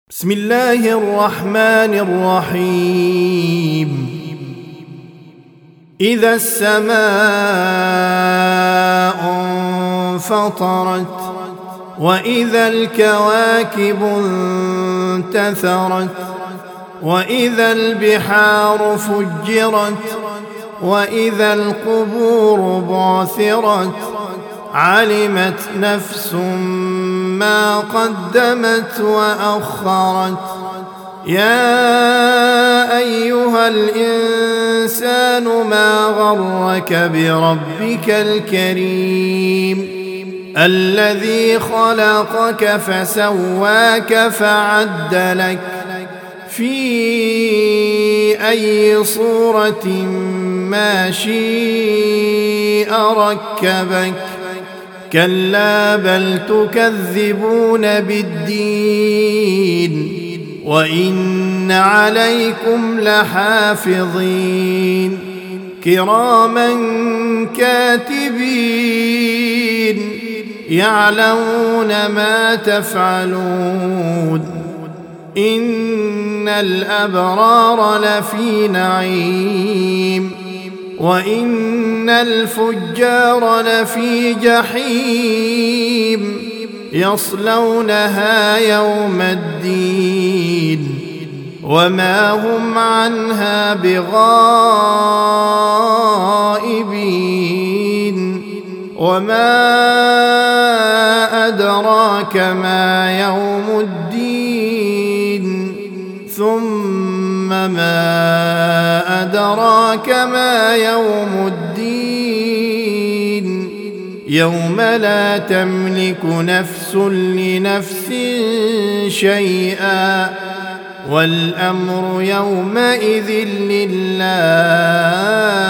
بسم الله الرحمن الرحيم إذا السماء انفطرت وإذا الكواكب انتثرت وإذا البحار فجرت وإذا القبور بعثرت علمت نفس ما قدمت وأخرت يا أيها الإنسان ما غرك بربك الكريم الذي خلقك فسواك فعدلك في أي صورة ما شاء ركبك كلا بل تكذبون بالدين وإن عليكم لحافظين كراما كاتبين يعلمون ما تفعلون إن الأبرار لفي نعيم وإن الفجار لفي جحيم يصلونها يوم الدين وما هم عنها بغائبين وما أدراك ما يوم الدين ثم ما أدراك ما يوم الدين يوم لا تملك نفس لنفس شيئا والأمر يومئذ لله